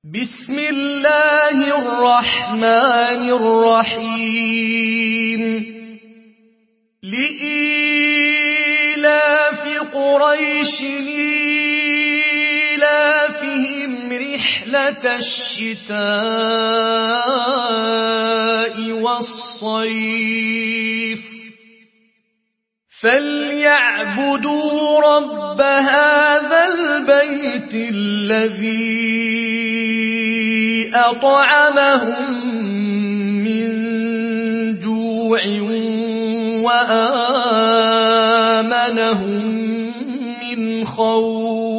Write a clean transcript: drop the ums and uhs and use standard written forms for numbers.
بسم الله الرحمن الرحيم لإيلاف قريش إيلافهم رحلة الشتاء والصيف فليعبدوا رب هذا البيت الذي أطعمهم من جوع وآمنهم من خوف.